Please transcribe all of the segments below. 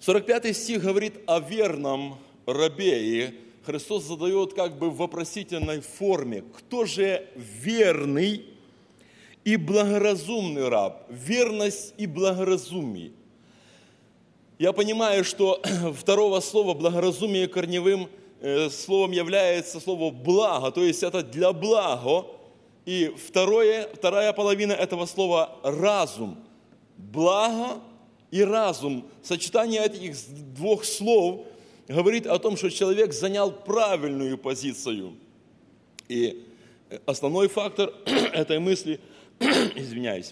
45 стих говорит о верном рабе, и Христос задает как бы в вопросительной форме: кто же верный и благоразумный раб? Верность и благоразумие. Я понимаю, что второго слова благоразумие корневым словом является слово благо, то есть это для блага. И вторая половина этого слова разум. Благо и разум. Сочетание этих двух слов говорит о том, что человек занял правильную позицию. И основной фактор этой мысли, извиняюсь,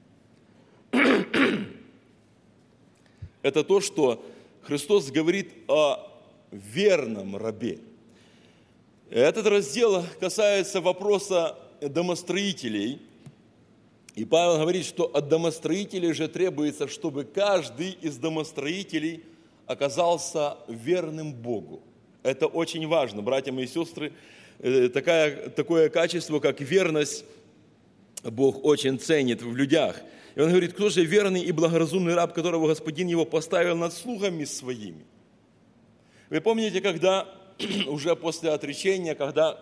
это то, что Христос говорит о верном рабе. Этот раздел касается вопроса домостроителей. И Павел говорит, что от домостроителей же требуется, чтобы каждый из домостроителей оказался верным Богу. Это очень важно, братья мои и сестры. Такое качество, как верность, Бог очень ценит в людях. И он говорит: кто же верный и благоразумный раб, которого Господин его поставил над слугами своими? Вы помните, когда уже после отречения, когда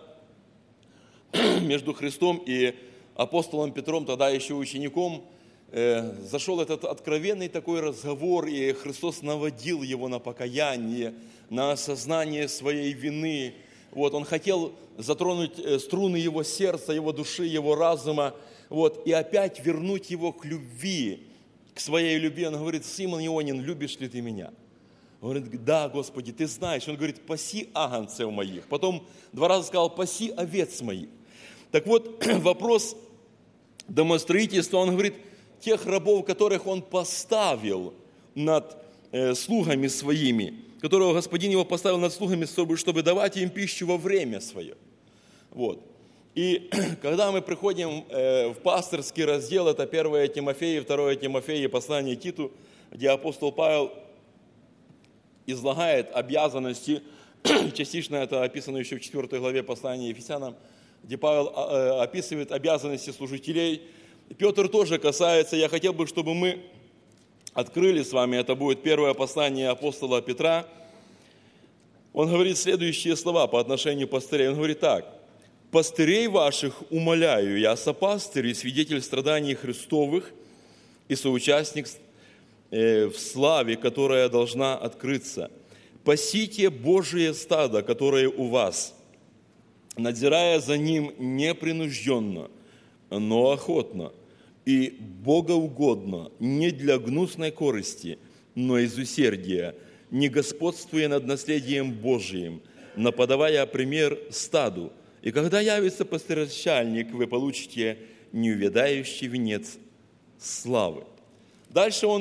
между Христом и апостолом Петром, тогда еще учеником, зашел этот откровенный такой разговор, и Христос наводил его на покаяние, на осознание своей вины. Вот, он хотел затронуть струны его сердца, его души, его разума, вот, и опять вернуть его к любви, к своей любви. Он говорит: Симон Ионин, любишь ли ты меня? Он говорит: да, Господи, ты знаешь. Он говорит: паси агнцев моих. Потом 2 раза сказал: паси овец моих. Так вот, вопрос домостроительства, он говорит, тех рабов, которых он поставил над слугами своими, которого Господин его поставил над слугами, чтобы давать им пищу во время свое. Вот. И когда мы приходим в пастырский раздел, это 1 Тимофея, 2 Тимофея и послание Титу, где апостол Павел излагает обязанности, частично это описано еще в 4 главе послания Ефесянам, где Павел описывает обязанности служителей. Петр тоже касается, я хотел бы, чтобы мы открыли с вами, это будет первое послание апостола Петра. Он говорит следующие слова по отношению к пастырей. Он говорит так: «Пастырей ваших умоляю, я сопастырь и свидетель страданий Христовых и соучастник в славе, которая должна открыться. Пасите Божие стадо, которое у вас, надзирая за ним непринужденно, но охотно и богоугодно, не для гнусной корысти, но из усердия, не господствуя над наследием Божиим, но подавая пример стаду. И когда явится пастырначальник, вы получите неувядающий венец славы». Дальше он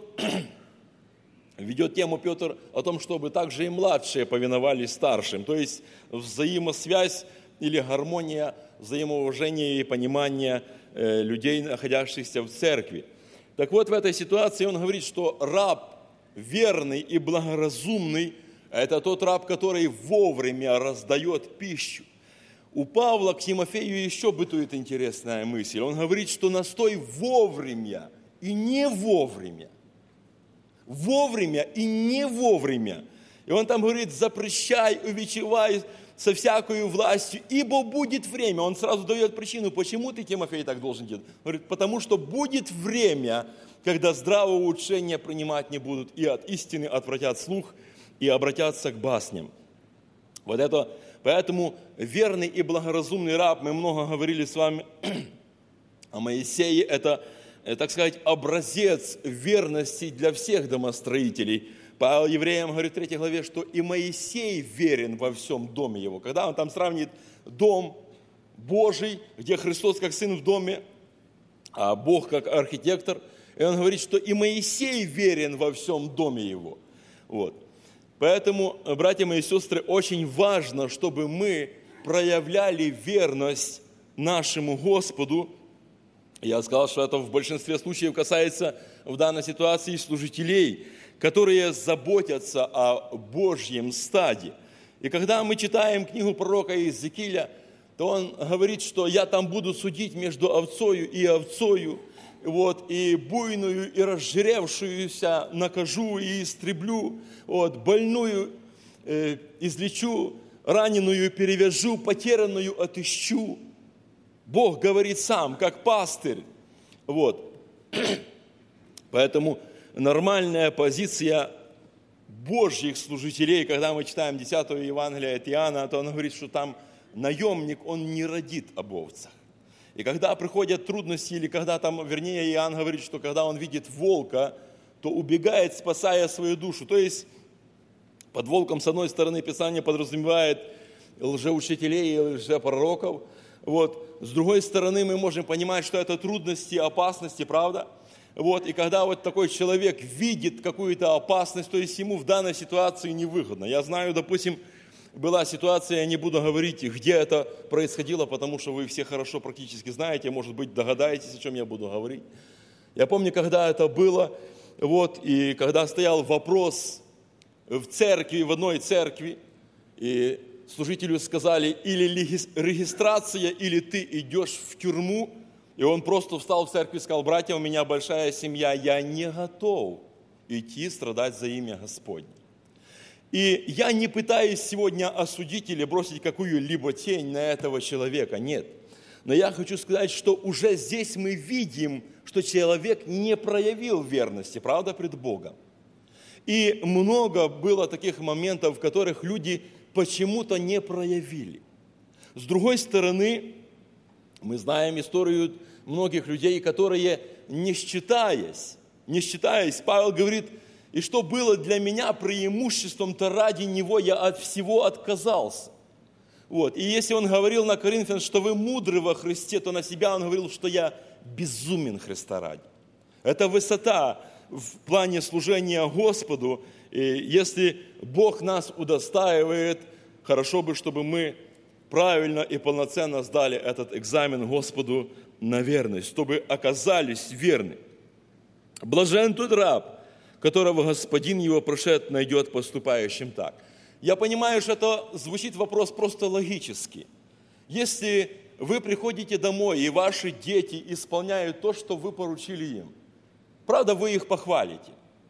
ведет тему Петр о том, чтобы также и младшие повиновались старшим, то есть взаимосвязь или гармония, взаимоуважение и понимание людей, находящихся в церкви. Так вот, в этой ситуации он говорит, что раб верный и благоразумный – это тот раб, который вовремя раздает пищу. У Павла к Тимофею еще бытует интересная мысль. Он говорит, что настой вовремя и не вовремя. Вовремя и не вовремя. И он там говорит: запрещай, увещевай со всякою властью, ибо будет время. Он сразу дает причину, почему ты, Тимофей, так должен делать. Он говорит: потому что будет время, когда здравого учения принимать не будут, и от истины отвратят слух, и обратятся к басням. Вот это, поэтому верный и благоразумный раб, мы много говорили с вами о Моисее, это, так сказать, образец верности для всех домостроителей. Павел Евреям говорит в 3 главе, что и Моисей верен во всем доме его. Когда он там сравнивает дом Божий, где Христос как сын в доме, а Бог как архитектор, и он говорит, что и Моисей верен во всем доме его. Вот. Поэтому, братья мои и сестры, очень важно, чтобы мы проявляли верность нашему Господу. Я сказал, что это в большинстве случаев касается в данной ситуации служителей, которые заботятся о Божьем стаде. И когда мы читаем книгу пророка Иезекииля, то он говорит, что я там буду судить между овцою и овцою, и буйную, и разжиревшуюся накажу и истреблю, больную излечу, раненую перевяжу, потерянную отыщу. Бог говорит сам, как пастырь. Поэтому нормальная позиция Божьих служителей, когда мы читаем 10 Евангелие от Иоанна, то он говорит, что там наемник, он не родит об овцах. И когда приходят трудности, или когда там, вернее, Иоанн говорит, что когда он видит волка, то убегает, спасая свою душу. То есть под волком, с одной стороны, Писание подразумевает лжеучителей и лжепророков. С другой стороны, мы можем понимать, что это трудности, опасности, правда? И когда такой человек видит какую-то опасность, то есть ему в данной ситуации невыгодно. Я знаю, допустим, была ситуация, я не буду говорить, где это происходило, потому что вы все хорошо практически знаете, может быть, догадаетесь, о чем я буду говорить. Я помню, когда это было, и когда стоял вопрос в церкви, в одной церкви, и служителю сказали, или регистрация, или ты идешь в тюрьму. И он просто встал в церкви и сказал: братья, у меня большая семья, я не готов идти страдать за имя Господне. И я не пытаюсь сегодня осудить или бросить какую-либо тень на этого человека, нет. Но я хочу сказать, что уже здесь мы видим, что человек не проявил верности, правда, пред Богом. И много было таких моментов, в которых люди почему-то не проявили. С другой стороны, мы знаем историю многих людей, которые, не считаясь, Павел говорит, и что было для меня преимуществом, то ради него я от всего отказался. И если он говорил на Коринфян, что вы мудры во Христе, то на себя он говорил, что я безумен Христа ради. Это высота в плане служения Господу. И если Бог нас удостаивает, хорошо бы, чтобы мы правильно и полноценно сдали этот экзамен Господу на верность, чтобы оказались верны. Блажен тот раб, которого Господин его прошед найдет поступающим так. Я понимаю, что это звучит вопрос просто логически. Если вы приходите домой, и ваши дети исполняют то, что вы поручили им, правда, вы их похвалите.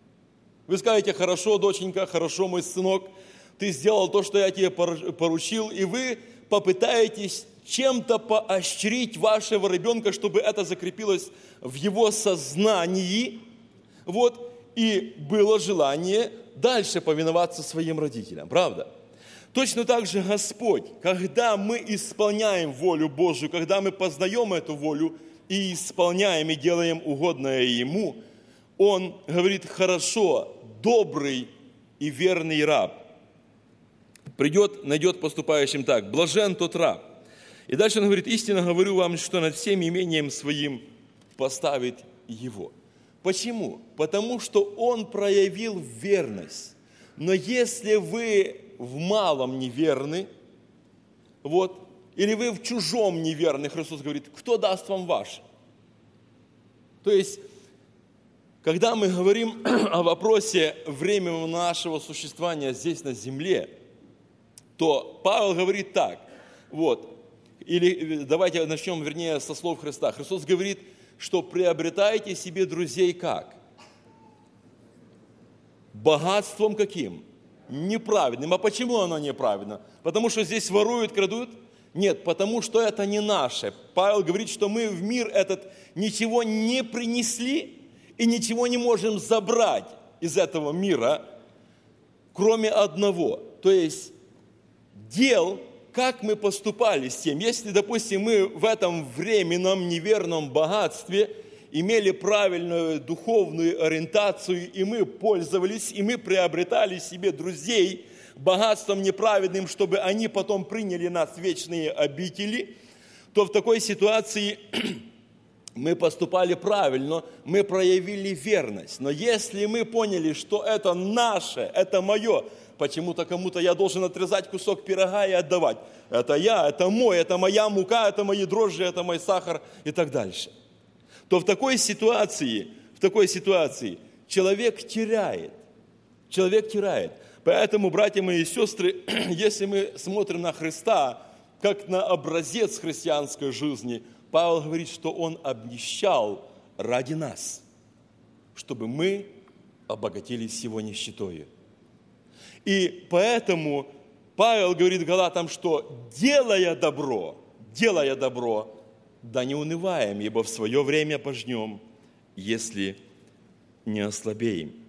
Вы скажете: хорошо, доченька, хорошо, мой сынок, ты сделал то, что я тебе поручил, и вы попытаетесь чем-то поощрить вашего ребенка, чтобы это закрепилось в его сознании, и было желание дальше повиноваться своим родителям, правда? Точно так же Господь, когда мы исполняем волю Божию, когда мы познаем эту волю и исполняем, и делаем угодное Ему, Он говорит: хорошо, добрый и верный раб. Придет, найдет поступающим так. Блажен тот раб. И дальше он говорит: истинно говорю вам, что над всем имением своим поставит его. Почему? Потому что он проявил верность. Но если вы в малом неверны, или вы в чужом неверны, Христос говорит: кто даст вам ваше? То есть, когда мы говорим о вопросе времени нашего существования здесь на земле, то Павел говорит так, или давайте начнем, со слов Христа. Христос говорит, что приобретайте себе друзей как? Богатством каким? Неправедным. А почему оно неправедно? Потому что здесь воруют, крадут? Нет, потому что это не наше. Павел говорит, что мы в мир этот ничего не принесли и ничего не можем забрать из этого мира, кроме одного. То есть дел, как мы поступали с тем. Если, допустим, мы в этом временном неверном богатстве имели правильную духовную ориентацию, и мы пользовались, и мы приобретали себе друзей богатством неправедным, чтобы они потом приняли нас в вечные обители, то в такой ситуации мы поступали правильно, мы проявили верность. Но если мы поняли, что это наше, это мое, почему-то кому-то я должен отрезать кусок пирога и отдавать. Это я, это мой, это моя мука, это мои дрожжи, это мой сахар и так дальше. То в такой ситуации человек теряет. Человек теряет. Поэтому, братья мои и сестры, если мы смотрим на Христа, как на образец христианской жизни, Павел говорит, что Он обнищал ради нас, чтобы мы обогатились Его нищетою. И поэтому Павел говорит Галатам, что делая добро, да не унываем, ибо в свое время пожнем, если не ослабеем.